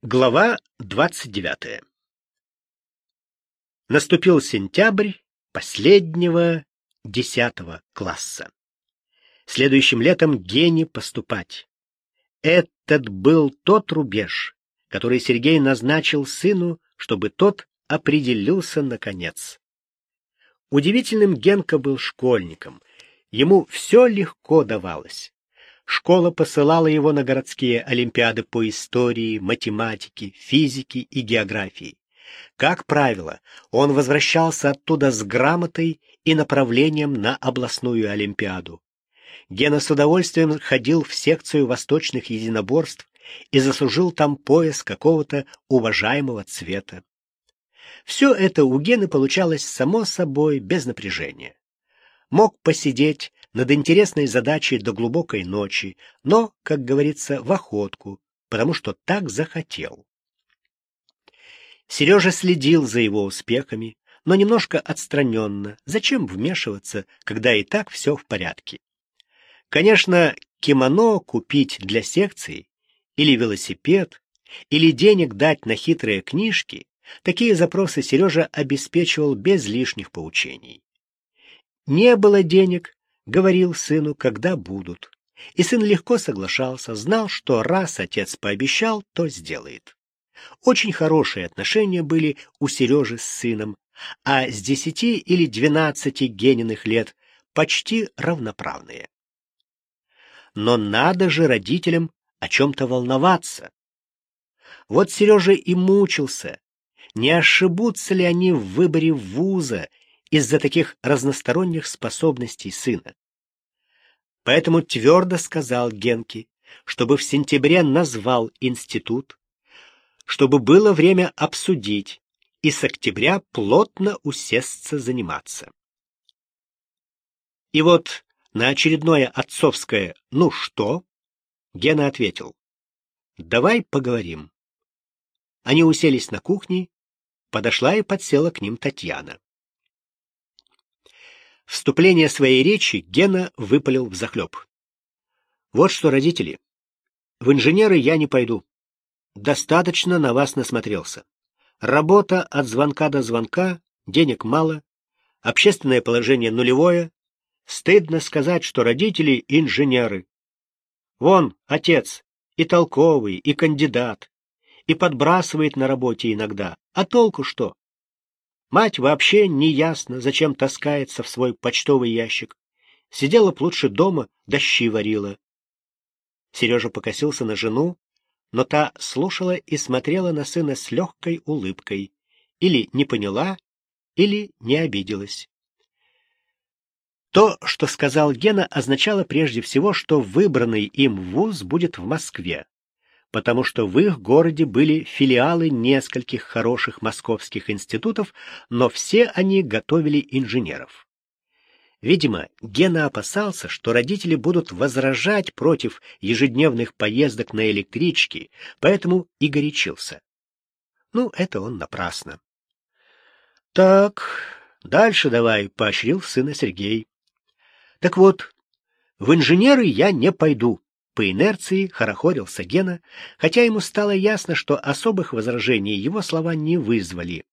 Глава 29. Наступил сентябрь последнего 10 класса. Следующим летом Гене поступать. Этот был тот рубеж, который Сергей назначил сыну, чтобы тот определился наконец. Удивительным Генка был школьником. Ему все легко давалось. Школа посылала его на городские олимпиады по истории, математике, физике и географии. Как правило, он возвращался оттуда с грамотой и направлением на областную олимпиаду. Гена с удовольствием ходил в секцию восточных единоборств и заслужил там пояс какого-то уважаемого цвета. Все это у Гены получалось само собой, без напряжения. Мог посидеть над интересной задачей до глубокой ночи, но, как говорится, в охотку, потому что так захотел. Сережа следил за его успехами, но немножко отстраненно. Зачем вмешиваться, когда и так все в порядке? Конечно, кимоно купить для секции, или велосипед, или денег дать на хитрые книжки, такие запросы Сережа обеспечивал без лишних поучений. Не было денег, говорил сыну, когда будут. И сын легко соглашался, знал, что раз отец пообещал, то сделает. Очень хорошие отношения были у Сережи с сыном, а с 10 или 12 Гениных лет почти равноправные. Но надо же родителям о чем-то волноваться. Вот Сережа и мучился, не ошибутся ли они в выборе вуза из-за таких разносторонних способностей сына. Поэтому твердо сказал Генке, чтобы в сентябре назвал институт, чтобы было время обсудить и с октября плотно усесться заниматься. И вот на очередное отцовское «ну что?» Гена ответил: «Давай поговорим». Они уселись на кухне, подошла и подсела к ним Татьяна. Вступление своей речи Гена выпалил взахлеб. «Вот что, родители, в инженеры я не пойду. Достаточно на вас насмотрелся. Работа от звонка до звонка, денег мало, общественное положение нулевое. Стыдно сказать, что родители инженеры. Вон отец и толковый, и кандидат, и подбрасывает на работе иногда. А толку что? Мать вообще не ясно, зачем таскается в свой почтовый ящик. Сидела б лучше дома, да щи варила». Сережа покосился на жену, но та слушала и смотрела на сына с легкой улыбкой. Или не поняла, или не обиделась. То, что сказал Гена, означало прежде всего, что выбранный им вуз будет в Москве, потому что в их городе были филиалы нескольких хороших московских институтов, но все они готовили инженеров. Видимо, Гена опасался, что родители будут возражать против ежедневных поездок на электричке, поэтому и горячился. Ну, это он напрасно. «Так, дальше давай», — поощрил сына Сергей. «Так вот, в инженеры я не пойду». По инерции хорохорился Гена, хотя ему стало ясно, что особых возражений его слова не вызвали.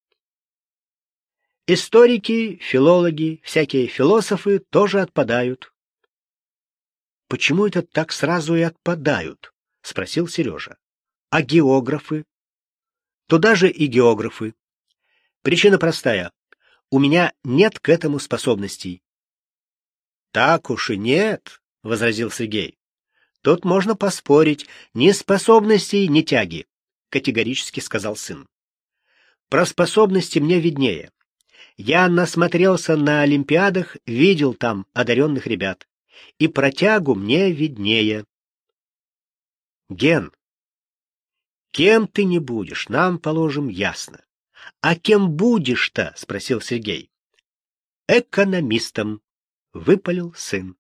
Историки, филологи, всякие философы тоже отпадают. «Почему это так сразу и отпадают?» — спросил Сережа. «А географы?» «Туда же и географы. Причина простая. У меня нет к этому способностей». «Так уж и нет», — возразил Сергей. «Тут можно поспорить. Ни способностей, ни тяги», — категорически сказал сын. «Про способности мне виднее. Я насмотрелся на олимпиадах, видел там одаренных ребят. И про тягу мне виднее». «Ген, кем ты не будешь, нам, положим, ясно. А кем будешь-то?» — спросил Сергей. «Экономистом», — выпалил сын.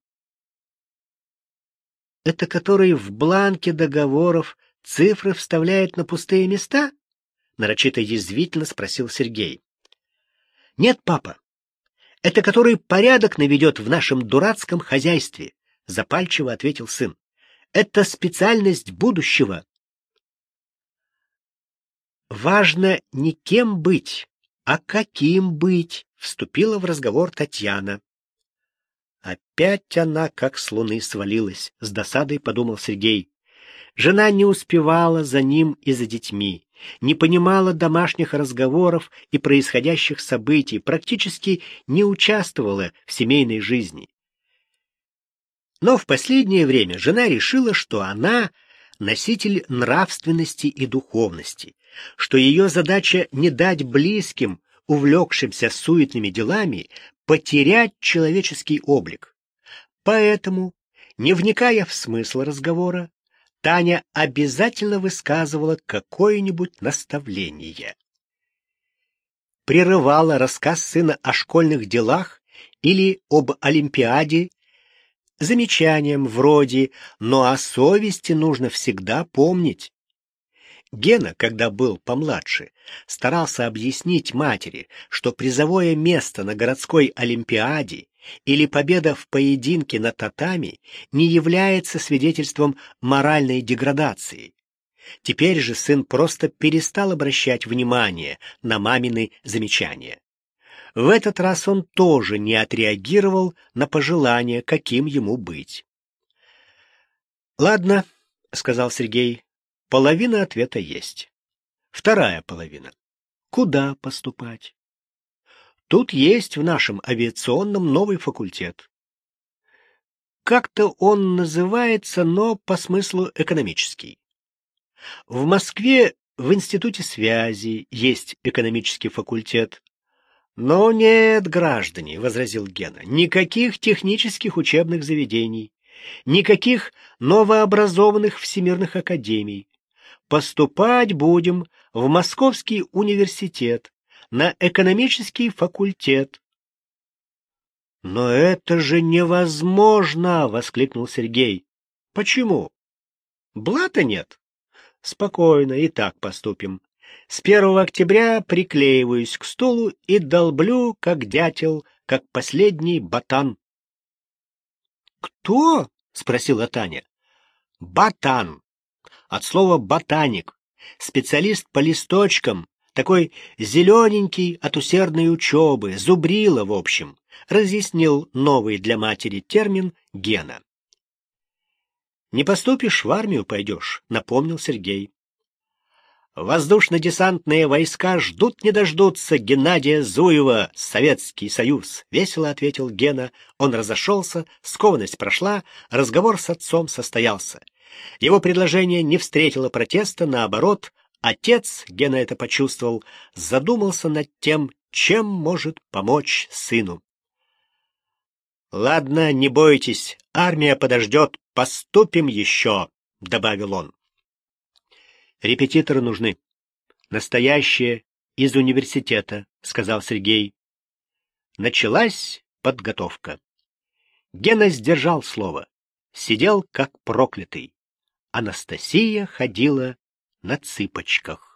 «Это который в бланке договоров цифры вставляет на пустые места?» — нарочито язвительно спросил Сергей. «Нет, папа, это который порядок наведет в нашем дурацком хозяйстве», — запальчиво ответил сын. «Это специальность будущего». Важно не кем быть, а каким быть, вступила в разговор Татьяна. Опять она как с луны свалилась, с досадой подумал Сергей. Жена не успевала за ним и за детьми, не понимала домашних разговоров и происходящих событий, практически не участвовала в семейной жизни. Но в последнее время жена решила, что она носитель нравственности и духовности, что ее задача не дать близким, увлекшимся суетными делами, потерять человеческий облик. Поэтому, не вникая в смысл разговора, Таня обязательно высказывала какое-нибудь наставление. Прерывала рассказ сына о школьных делах или об Олимпиаде замечанием вроде «но о совести нужно всегда помнить». Гена, когда был помладше, старался объяснить матери, что призовое место на городской олимпиаде или победа в поединке на татами не является свидетельством моральной деградации. Теперь же сын просто перестал обращать внимание на мамины замечания. В этот раз он тоже не отреагировал на пожелание, каким ему быть. «Ладно», — сказал Сергей, — «половина ответа есть. Вторая половина. Куда поступать? Тут есть в нашем авиационном новый факультет. Как-то он называется, но по смыслу экономический. В Москве в Институте связи есть экономический факультет. Но нет, граждане, — возразил Гена, — никаких технических учебных заведений, никаких новообразованных всемирных академий. Поступать будем в Московский университет, на экономический факультет. — Но это же невозможно! — воскликнул Сергей. — Почему? Блата нет? Спокойно, и так поступим. С 1 октября приклеиваюсь к стулу и долблю, как дятел, как последний ботан. — Кто? — спросила Таня. — Ботан. От слова ботаник. Специалист по листочкам, такой зелененький от усердной учебы, зубрила, в общем, разъяснил новый для матери термин Гена. «Не поступишь, в армию пойдешь», — напомнил Сергей. «Воздушно-десантные войска ждут не дождутся Геннадия Зуева, Советский Союз», — весело ответил Гена. Он разошелся, скованность прошла, разговор с отцом состоялся. Его предложение не встретило протеста, наоборот, отец, Гена это почувствовал, задумался над тем, чем может помочь сыну. «Ладно, не бойтесь, армия подождет, поступим еще», — добавил он. «Репетиторы нужны. Настоящие, из университета», — сказал Сергей. Началась подготовка. Гена сдержал слово. Сидел как проклятый. Анастасия ходила на цыпочках.